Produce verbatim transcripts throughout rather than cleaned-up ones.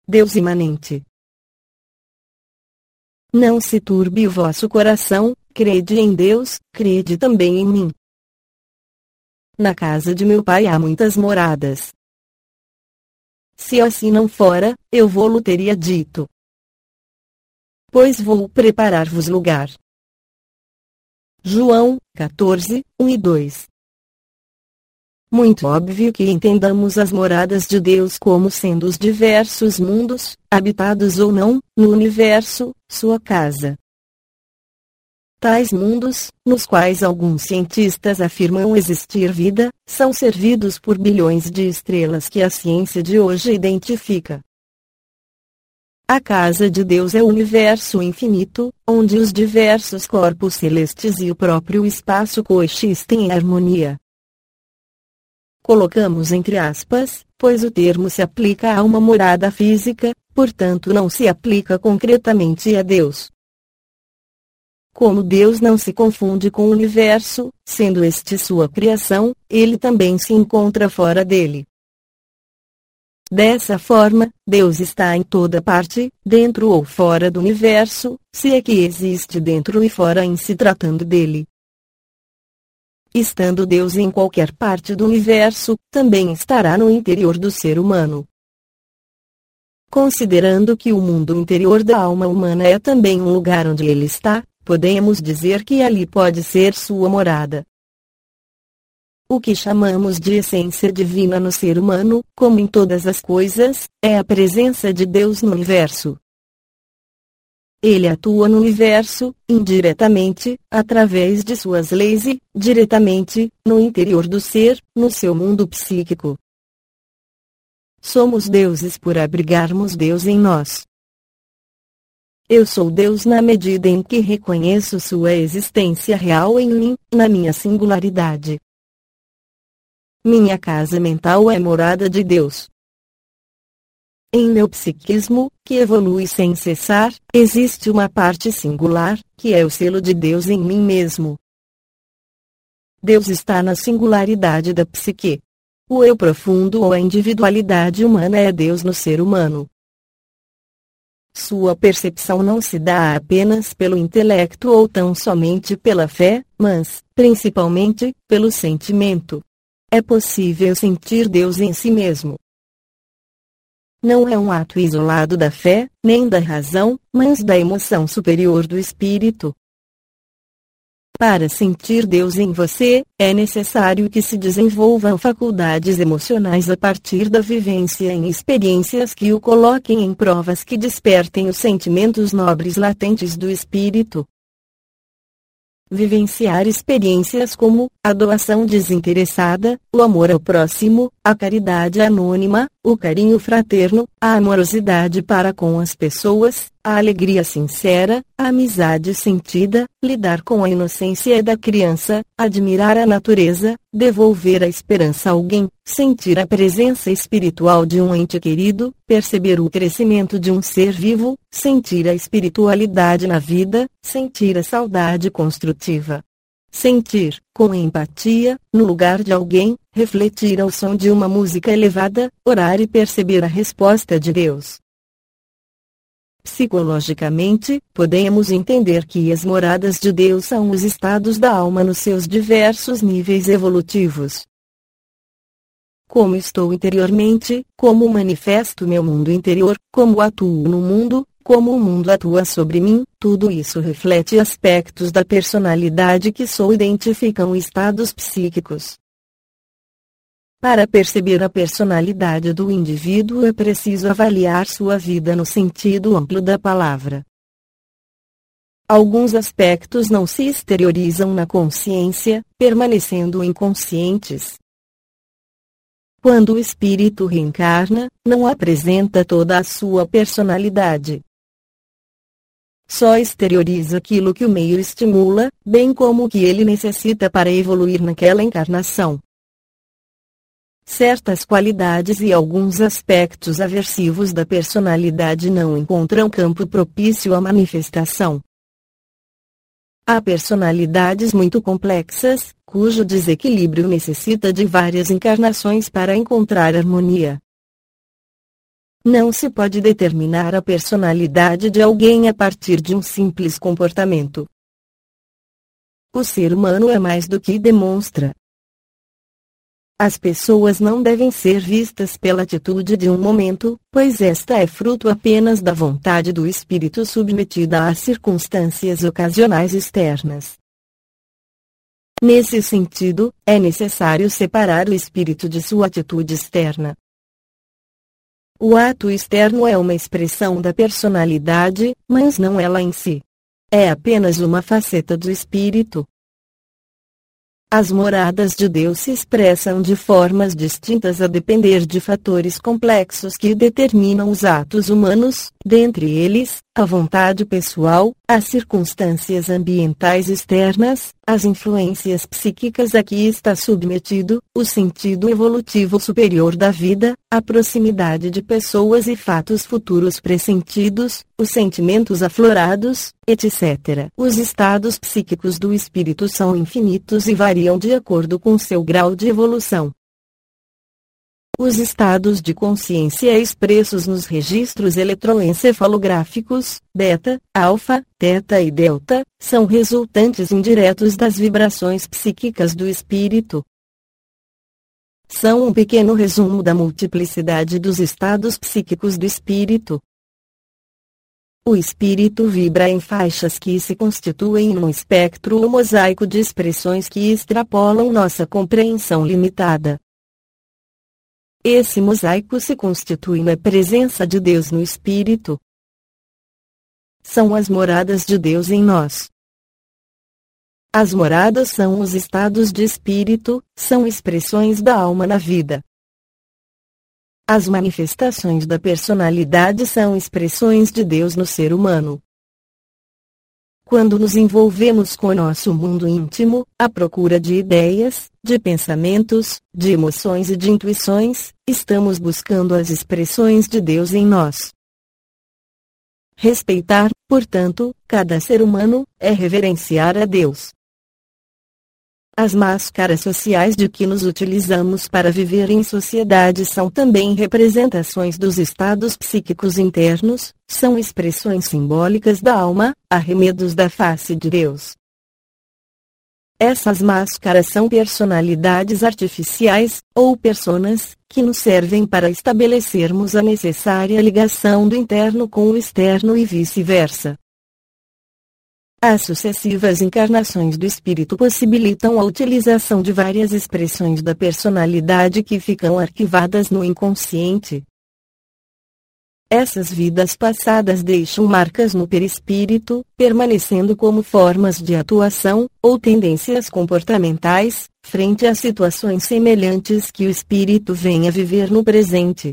Deus imanente. Não se turbe o vosso coração, crede em Deus, crede também em mim. Na casa de meu pai há muitas moradas. Se assim não fora, eu vou-lo teria dito. Pois vou preparar-vos lugar. João, quatorze, um e dois. Muito óbvio que entendamos as moradas de Deus como sendo os diversos mundos, habitados ou não, no universo, sua casa. Tais mundos, nos quais alguns cientistas afirmam existir vida, são servidos por bilhões de estrelas que a ciência de hoje identifica. A casa de Deus é o universo infinito, onde os diversos corpos celestes e o próprio espaço coexistem em harmonia. Colocamos entre aspas, pois o termo se aplica a uma morada física, portanto não se aplica concretamente a Deus. Como Deus não se confunde com o universo, sendo este sua criação, ele também se encontra fora dele. Dessa forma, Deus está em toda parte, dentro ou fora do universo, se é que existe dentro e fora em se tratando dele. Estando Deus em qualquer parte do universo, também estará no interior do ser humano. Considerando que o mundo interior da alma humana é também um lugar onde ele está, podemos dizer que ali pode ser sua morada. O que chamamos de essência divina no ser humano, como em todas as coisas, é a presença de Deus no universo. Ele atua no universo, indiretamente, através de suas leis e, diretamente, no interior do ser, no seu mundo psíquico. Somos deuses por abrigarmos Deus em nós. Eu sou Deus na medida em que reconheço sua existência real em mim, na minha singularidade. Minha casa mental é morada de Deus. Em meu psiquismo, que evolui sem cessar, existe uma parte singular, que é o selo de Deus em mim mesmo. Deus está na singularidade da psique. O eu profundo ou a individualidade humana é Deus no ser humano. Sua percepção não se dá apenas pelo intelecto ou tão somente pela fé, mas, principalmente, pelo sentimento. É possível sentir Deus em si mesmo. Não é um ato isolado da fé, nem da razão, mas da emoção superior do espírito. Para sentir Deus em você, é necessário que se desenvolvam faculdades emocionais a partir da vivência em experiências que o coloquem em provas que despertem os sentimentos nobres latentes do espírito. Vivenciar experiências como a doação desinteressada, o amor ao próximo, a caridade anônima, o carinho fraterno, a amorosidade para com as pessoas, a alegria sincera, a amizade sentida, lidar com a inocência da criança, admirar a natureza, devolver a esperança a alguém, sentir a presença espiritual de um ente querido, perceber o crescimento de um ser vivo, sentir a espiritualidade na vida, sentir a saudade construtiva. Sentir, com empatia, no lugar de alguém, refletir ao som de uma música elevada, orar e perceber a resposta de Deus. Psicologicamente, podemos entender que as moradas de Deus são os estados da alma nos seus diversos níveis evolutivos. Como estou interiormente, como manifesto meu mundo interior, como atuo no mundo, como o mundo atua sobre mim, tudo isso reflete aspectos da personalidade que sou e identificam estados psíquicos. Para perceber a personalidade do indivíduo é preciso avaliar sua vida no sentido amplo da palavra. Alguns aspectos não se exteriorizam na consciência, permanecendo inconscientes. Quando o espírito reencarna, não apresenta toda a sua personalidade. Só exterioriza aquilo que o meio estimula, bem como o que ele necessita para evoluir naquela encarnação. Certas qualidades e alguns aspectos aversivos da personalidade não encontram campo propício à manifestação. Há personalidades muito complexas, cujo desequilíbrio necessita de várias encarnações para encontrar harmonia. Não se pode determinar a personalidade de alguém a partir de um simples comportamento. O ser humano é mais do que demonstra. As pessoas não devem ser vistas pela atitude de um momento, pois esta é fruto apenas da vontade do espírito submetida às circunstâncias ocasionais externas. Nesse sentido, é necessário separar o espírito de sua atitude externa. O ato externo é uma expressão da personalidade, mas não ela em si. É apenas uma faceta do espírito. As moradas de Deus se expressam de formas distintas a depender de fatores complexos que determinam os atos humanos, dentre eles, a vontade pessoal, as circunstâncias ambientais externas, as influências psíquicas a que está submetido, o sentido evolutivo superior da vida, a proximidade de pessoas e fatos futuros pressentidos, os sentimentos aflorados, etcétera. Os estados psíquicos do espírito são infinitos e variam de acordo com seu grau de evolução. Os estados de consciência expressos nos registros eletroencefalográficos, beta, alfa, teta e delta, são resultantes indiretos das vibrações psíquicas do espírito. São um pequeno resumo da multiplicidade dos estados psíquicos do espírito. O espírito vibra em faixas que se constituem num espectro ou mosaico de expressões que extrapolam nossa compreensão limitada. Esse mosaico se constitui na presença de Deus no espírito. São as moradas de Deus em nós. As moradas são os estados de espírito, são expressões da alma na vida. As manifestações da personalidade são expressões de Deus no ser humano. Quando nos envolvemos com o nosso mundo íntimo, à procura de ideias, de pensamentos, de emoções e de intuições, estamos buscando as expressões de Deus em nós. Respeitar, portanto, cada ser humano, é reverenciar a Deus. As máscaras sociais de que nos utilizamos para viver em sociedade são também representações dos estados psíquicos internos, são expressões simbólicas da alma, arremedos da face de Deus. Essas máscaras são personalidades artificiais, ou personas, que nos servem para estabelecermos a necessária ligação do interno com o externo e vice-versa. As sucessivas encarnações do espírito possibilitam a utilização de várias expressões da personalidade que ficam arquivadas no inconsciente. Essas vidas passadas deixam marcas no perispírito, permanecendo como formas de atuação, ou tendências comportamentais, frente a situações semelhantes que o espírito vem a viver no presente.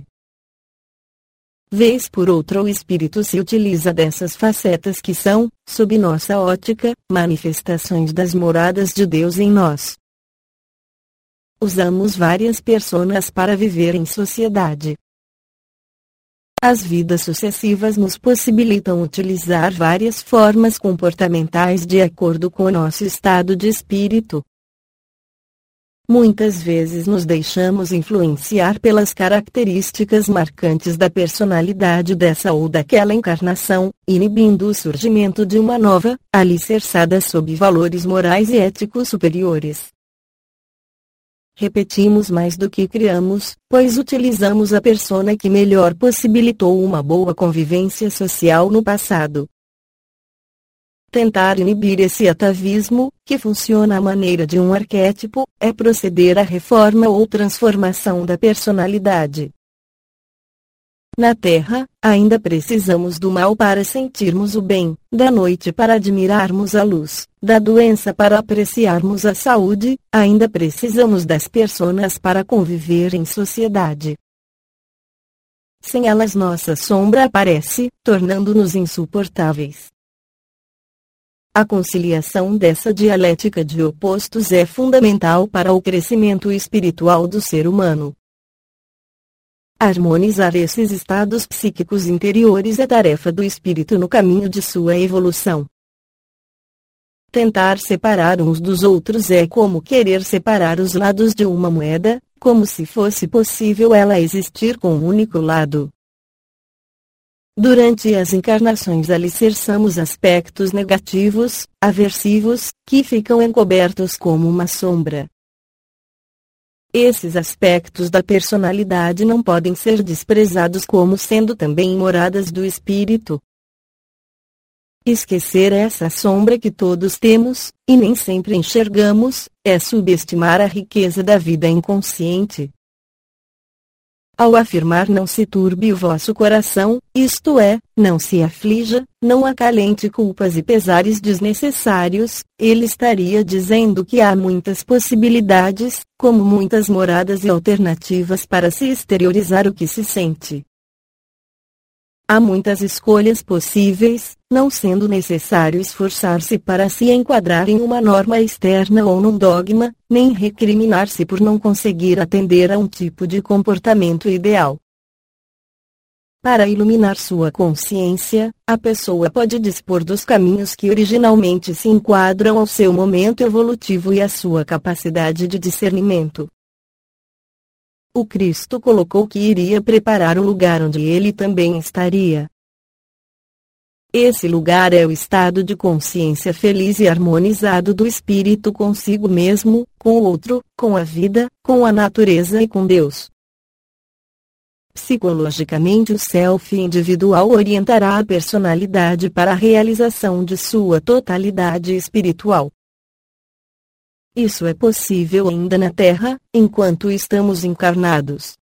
Vez por outra o espírito se utiliza dessas facetas que são, sob nossa ótica, manifestações das moradas de Deus em nós. Usamos várias personas para viver em sociedade. As vidas sucessivas nos possibilitam utilizar várias formas comportamentais de acordo com o nosso estado de espírito. Muitas vezes nos deixamos influenciar pelas características marcantes da personalidade dessa ou daquela encarnação, inibindo o surgimento de uma nova, alicerçada sob valores morais e éticos superiores. Repetimos mais do que criamos, pois utilizamos a persona que melhor possibilitou uma boa convivência social no passado. Tentar inibir esse atavismo, que funciona à maneira de um arquétipo, é proceder à reforma ou transformação da personalidade. Na Terra, ainda precisamos do mal para sentirmos o bem, da noite para admirarmos a luz, da doença para apreciarmos a saúde, ainda precisamos das personas para conviver em sociedade. Sem elas nossa sombra aparece, tornando-nos insuportáveis. A conciliação dessa dialética de opostos é fundamental para o crescimento espiritual do ser humano. Harmonizar esses estados psíquicos interiores é tarefa do espírito no caminho de sua evolução. Tentar separar uns dos outros é como querer separar os lados de uma moeda, como se fosse possível ela existir com um único lado. Durante as encarnações alicerçamos aspectos negativos, aversivos, que ficam encobertos como uma sombra. Esses aspectos da personalidade não podem ser desprezados como sendo também moradas do espírito. Esquecer essa sombra que todos temos, e nem sempre enxergamos, é subestimar a riqueza da vida inconsciente. Ao afirmar não se turbe o vosso coração, isto é, não se aflija, não acalente culpas e pesares desnecessários, ele estaria dizendo que há muitas possibilidades, como muitas moradas e alternativas para se exteriorizar o que se sente. Há muitas escolhas possíveis, não sendo necessário esforçar-se para se enquadrar em uma norma externa ou num dogma, nem recriminar-se por não conseguir atender a um tipo de comportamento ideal. Para iluminar sua consciência, a pessoa pode dispor dos caminhos que originalmente se enquadram ao seu momento evolutivo e à sua capacidade de discernimento. O Cristo colocou que iria preparar o lugar onde ele também estaria. Esse lugar é o estado de consciência feliz e harmonizado do espírito consigo mesmo, com o outro, com a vida, com a natureza e com Deus. Psicologicamente, o self individual orientará a personalidade para a realização de sua totalidade espiritual. Isso é possível ainda na Terra, enquanto estamos encarnados.